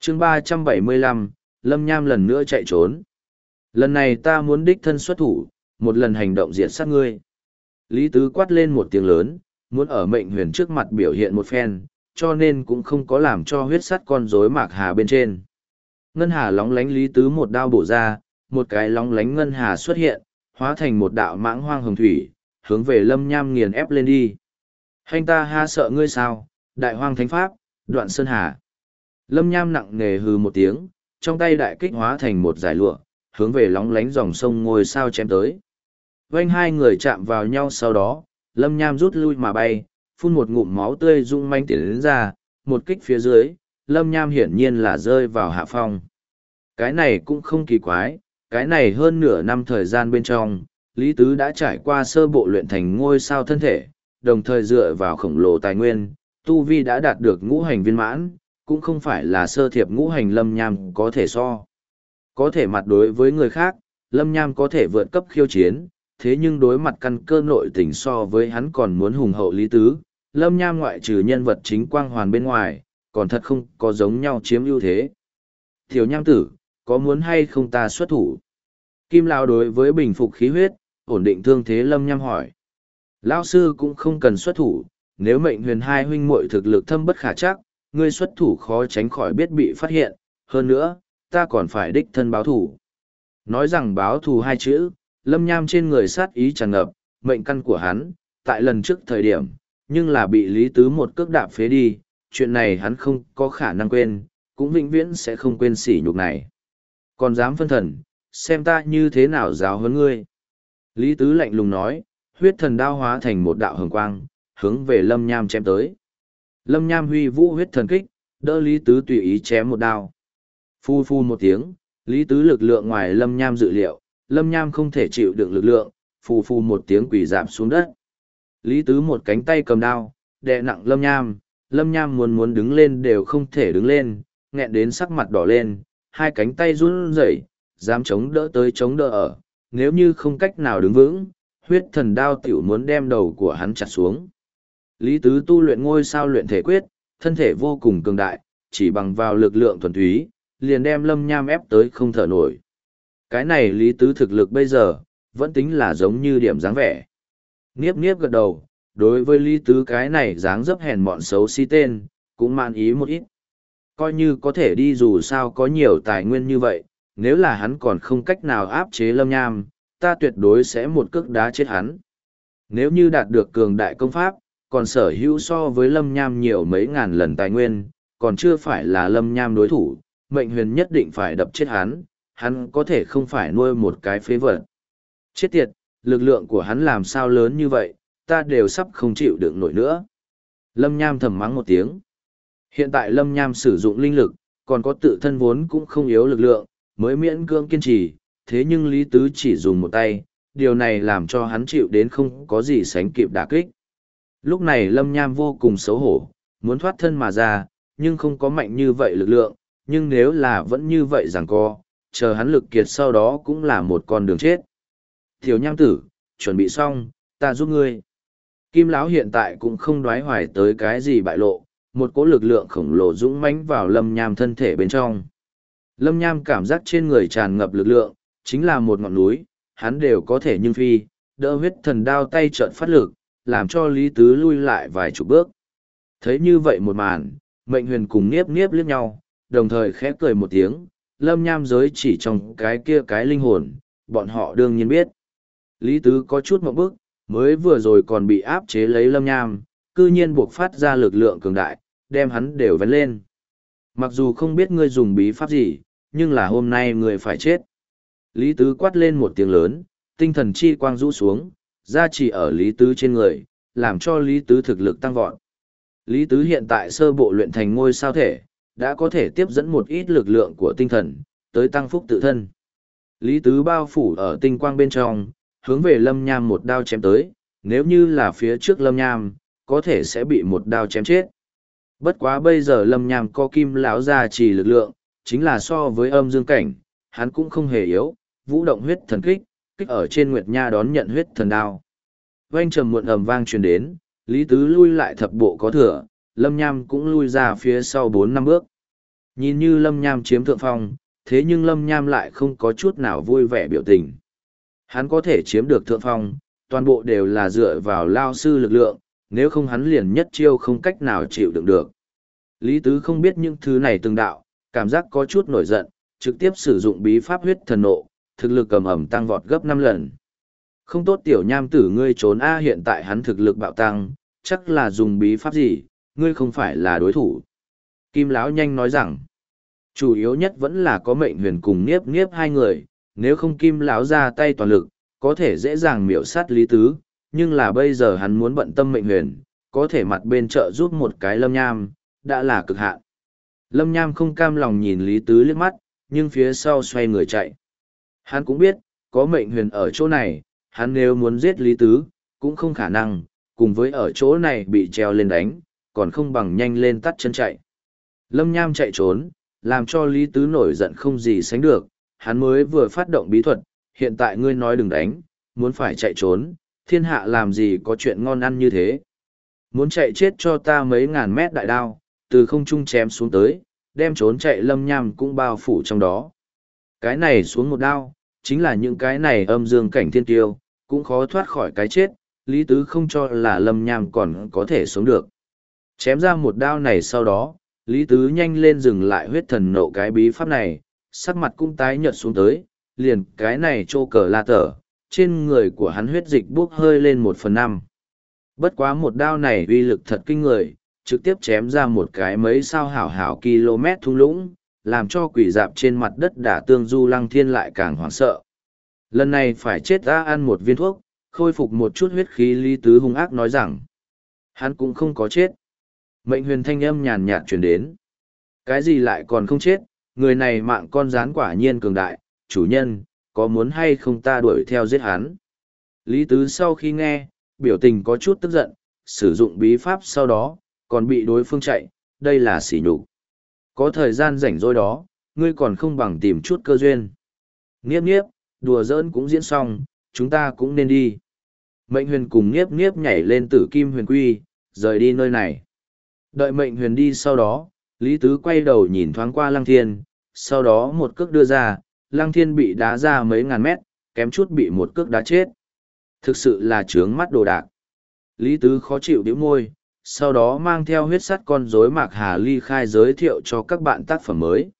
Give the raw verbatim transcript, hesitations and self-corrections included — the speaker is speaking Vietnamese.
chương ba trăm bảy mươi lăm, Lâm Nham lần nữa chạy trốn. Lần này ta muốn đích thân xuất thủ, một lần hành động diệt sát ngươi. Lý Tứ quát lên một tiếng lớn, muốn ở mệnh huyền trước mặt biểu hiện một phen, cho nên cũng không có làm cho huyết sắt con rối mạc hà bên trên. Ngân hà lóng lánh Lý Tứ một đao bổ ra, một cái lóng lánh ngân hà xuất hiện, hóa thành một đạo mãng hoang hồng thủy, hướng về Lâm Nham nghiền ép lên đi. Hành ta ha sợ ngươi sao, đại hoang thánh pháp, đoạn sơn hà. Lâm Nham nặng nề hừ một tiếng, trong tay đại kích hóa thành một giải lụa, hướng về lóng lánh dòng sông ngôi sao chém tới. Vành hai người chạm vào nhau sau đó, Lâm Nham rút lui mà bay, phun một ngụm máu tươi rung manh tiến đến ra, một kích phía dưới, Lâm Nham hiển nhiên là rơi vào hạ phong. Cái này cũng không kỳ quái, cái này hơn nửa năm thời gian bên trong, Lý Tứ đã trải qua sơ bộ luyện thành ngôi sao thân thể, đồng thời dựa vào khổng lồ tài nguyên, Tu Vi đã đạt được ngũ hành viên mãn, cũng không phải là sơ thiệp ngũ hành Lâm Nham có thể so. Có thể mặt đối với người khác, Lâm Nham có thể vượt cấp khiêu chiến, thế nhưng đối mặt căn cơ nội tình so với hắn còn muốn hùng hậu Lý Tứ, Lâm Nham ngoại trừ nhân vật chính quang hoàn bên ngoài, còn thật không có giống nhau chiếm ưu thế. Tiểu Nham tử, có muốn hay không ta xuất thủ? Kim Lão đối với bình phục khí huyết, ổn định thương thế Lâm Nham hỏi. Lão sư cũng không cần xuất thủ, nếu mệnh huyền hai huynh muội thực lực thâm bất khả chắc, ngươi xuất thủ khó tránh khỏi biết bị phát hiện, hơn nữa, ta còn phải đích thân báo thủ. Nói rằng báo thù hai chữ, Lâm Nham trên người sát ý tràn ngập, mệnh căn của hắn, tại lần trước thời điểm, nhưng là bị Lý Tứ một cước đạp phế đi, chuyện này hắn không có khả năng quên, cũng vĩnh viễn sẽ không quên sỉ nhục này. Còn dám phân thần, xem ta như thế nào giáo huấn ngươi. Lý Tứ lạnh lùng nói, huyết thần đao hóa thành một đạo hồng quang, hướng về Lâm Nham chém tới. Lâm Nham huy vũ huyết thần kích, đỡ Lý Tứ tùy ý chém một đao. Phu phu một tiếng, Lý Tứ lực lượng ngoài Lâm Nham dự liệu, Lâm Nham không thể chịu đựng lực lượng, phù phù một tiếng quỳ dạp xuống đất. Lý Tứ một cánh tay cầm đao, đè nặng Lâm Nham, Lâm Nham muốn muốn đứng lên đều không thể đứng lên, nghẹn đến sắc mặt đỏ lên, hai cánh tay run rẩy, dám chống đỡ tới chống đỡ ở, nếu như không cách nào đứng vững, huyết thần đao tiểu muốn đem đầu của hắn chặt xuống. Lý Tứ tu luyện ngôi sao luyện thể quyết, thân thể vô cùng cường đại, chỉ bằng vào lực lượng thuần túy, liền đem Lâm Nham ép tới không thở nổi. Cái này Lý Tứ thực lực bây giờ, vẫn tính là giống như điểm dáng vẻ. Niếp niếp gật đầu, đối với Lý Tứ cái này dáng dấp hèn mọn xấu xí tên, cũng man ý một ít. Coi như có thể đi dù sao có nhiều tài nguyên như vậy, nếu là hắn còn không cách nào áp chế Lâm Nham, ta tuyệt đối sẽ một cước đá chết hắn. Nếu như đạt được cường đại công pháp, còn sở hữu so với Lâm Nham nhiều mấy ngàn lần tài nguyên, còn chưa phải là Lâm Nham đối thủ, mệnh huyền nhất định phải đập chết hắn, hắn có thể không phải nuôi một cái phế vật. Chết tiệt, lực lượng của hắn làm sao lớn như vậy, ta đều sắp không chịu đựng nổi nữa. Lâm Nham thầm mắng một tiếng. Hiện tại Lâm Nham sử dụng linh lực, còn có tự thân vốn cũng không yếu lực lượng, mới miễn cưỡng kiên trì, thế nhưng Lý Tứ chỉ dùng một tay, điều này làm cho hắn chịu đến không có gì sánh kịp đả kích. Lúc này Lâm Nham vô cùng xấu hổ, muốn thoát thân mà ra, nhưng không có mạnh như vậy lực lượng, nhưng nếu là vẫn như vậy giằng co, chờ hắn lực kiệt sau đó cũng là một con đường chết. Tiểu Nham tử, chuẩn bị xong, ta giúp ngươi. Kim Lão hiện tại cũng không đoái hoài tới cái gì bại lộ, một cỗ lực lượng khổng lồ dũng mãnh vào Lâm Nham thân thể bên trong. Lâm Nham cảm giác trên người tràn ngập lực lượng, chính là một ngọn núi, hắn đều có thể nhưng phi, đỡ huyết thần đao tay trợn phát lực, làm cho Lý Tứ lui lại vài chục bước. Thấy như vậy một màn, mệnh huyền cùng Niếp Niếp liếc nhau, đồng thời khẽ cười một tiếng, Lâm Nham giới chỉ trong cái kia cái linh hồn, bọn họ đương nhiên biết. Lý Tứ có chút một bước, mới vừa rồi còn bị áp chế lấy Lâm Nham, cư nhiên buộc phát ra lực lượng cường đại, đem hắn đều vén lên. Mặc dù không biết ngươi dùng bí pháp gì, nhưng là hôm nay ngươi phải chết. Lý Tứ quát lên một tiếng lớn, tinh thần chi quang rũ xuống, ra chỉ ở Lý Tứ trên người, làm cho Lý Tứ thực lực tăng vọt. Lý Tứ hiện tại sơ bộ luyện thành ngôi sao thể, đã có thể tiếp dẫn một ít lực lượng của tinh thần, tới tăng phúc tự thân. Lý Tứ bao phủ ở tinh quang bên trong, hướng về Lâm Nham một đao chém tới, nếu như là phía trước Lâm Nham, có thể sẽ bị một đao chém chết. Bất quá bây giờ Lâm Nham có Kim Lão gia trì lực lượng, chính là so với âm dương cảnh, hắn cũng không hề yếu, vũ động huyết thần kích, kích ở trên Nguyệt Nha đón nhận huyết thần đao. Vang trầm muộn ầm vang truyền đến, Lý Tứ lui lại thập bộ có thừa, Lâm Nham cũng lui ra phía sau bốn năm bước. Nhìn như Lâm Nham chiếm thượng phong, thế nhưng Lâm Nham lại không có chút nào vui vẻ biểu tình. Hắn có thể chiếm được thượng phong, toàn bộ đều là dựa vào lao sư lực lượng, nếu không hắn liền nhất chiêu không cách nào chịu đựng được. Lý Tứ không biết những thứ này từng đạo, cảm giác có chút nổi giận, trực tiếp sử dụng bí pháp huyết thần nộ, thực lực cầm ẩm tăng vọt gấp năm lần. Không tốt tiểu nham tử ngươi trốn A hiện tại hắn thực lực bạo tăng, chắc là dùng bí pháp gì, ngươi không phải là đối thủ. Kim Lão nhanh nói rằng, chủ yếu nhất vẫn là có mệnh huyền cùng Niếp Niếp hai người, nếu không Kim Lão ra tay toàn lực, có thể dễ dàng miểu sát Lý Tứ, nhưng là bây giờ hắn muốn bận tâm mệnh huyền, có thể mặt bên trợ giúp một cái Lâm Nham, đã là cực hạn. Lâm Nham không cam lòng nhìn Lý Tứ liếc mắt, nhưng phía sau xoay người chạy. Hắn cũng biết, có mệnh huyền ở chỗ này, hắn nếu muốn giết Lý Tứ, cũng không khả năng, cùng với ở chỗ này bị treo lên đánh, còn không bằng nhanh lên tắt chân chạy. Lâm Nham chạy trốn, làm cho Lý Tứ nổi giận không gì sánh được, hắn mới vừa phát động bí thuật, hiện tại ngươi nói đừng đánh, muốn phải chạy trốn, thiên hạ làm gì có chuyện ngon ăn như thế. Muốn chạy chết cho ta mấy ngàn mét đại đao, từ không trung chém xuống tới, đem trốn chạy Lâm Nham cũng bao phủ trong đó. Cái này xuống một đao, chính là những cái này âm dương cảnh thiên tiêu, cũng khó thoát khỏi cái chết, Lý Tứ không cho là Lâm Nham còn có thể sống được. Chém ra một đao này sau đó, Lý Tứ nhanh lên dừng lại huyết thần nộ cái bí pháp này, sắc mặt cũng tái nhợt xuống tới, liền cái này trô cờ la tở, trên người của hắn huyết dịch bốc hơi lên một phần năm. Bất quá một đao này uy lực thật kinh người, trực tiếp chém ra một cái mấy sao hảo hảo km thung lũng, làm cho quỷ dạp trên mặt đất đả tương du lăng thiên lại càng hoảng sợ. Lần này phải chết ta ăn một viên thuốc, khôi phục một chút huyết khí. Lý Tứ hung ác nói rằng, hắn cũng không có chết. Mệnh huyền thanh âm nhàn nhạt truyền đến. Cái gì lại còn không chết, người này mạng con rán quả nhiên cường đại, chủ nhân, có muốn hay không ta đuổi theo giết hắn. Lý Tứ sau khi nghe, biểu tình có chút tức giận, sử dụng bí pháp sau đó, còn bị đối phương chạy, đây là sỉ nhục. Có thời gian rảnh rỗi đó, ngươi còn không bằng tìm chút cơ duyên. Niếp niếp, đùa giỡn cũng diễn xong, chúng ta cũng nên đi. Mệnh huyền cùng Niếp Niếp nhảy lên tử kim huyền quy, rời đi nơi này. Đợi mệnh huyền đi sau đó, Lý Tứ quay đầu nhìn thoáng qua Lăng Thiên, sau đó một cước đưa ra, Lăng Thiên bị đá ra mấy ngàn mét, kém chút bị một cước đá chết. Thực sự là trướng mắt đồ đạc. Lý Tứ khó chịu điếu môi, sau đó mang theo huyết sắt con rối Mạc Hà ly khai giới thiệu cho các bạn tác phẩm mới.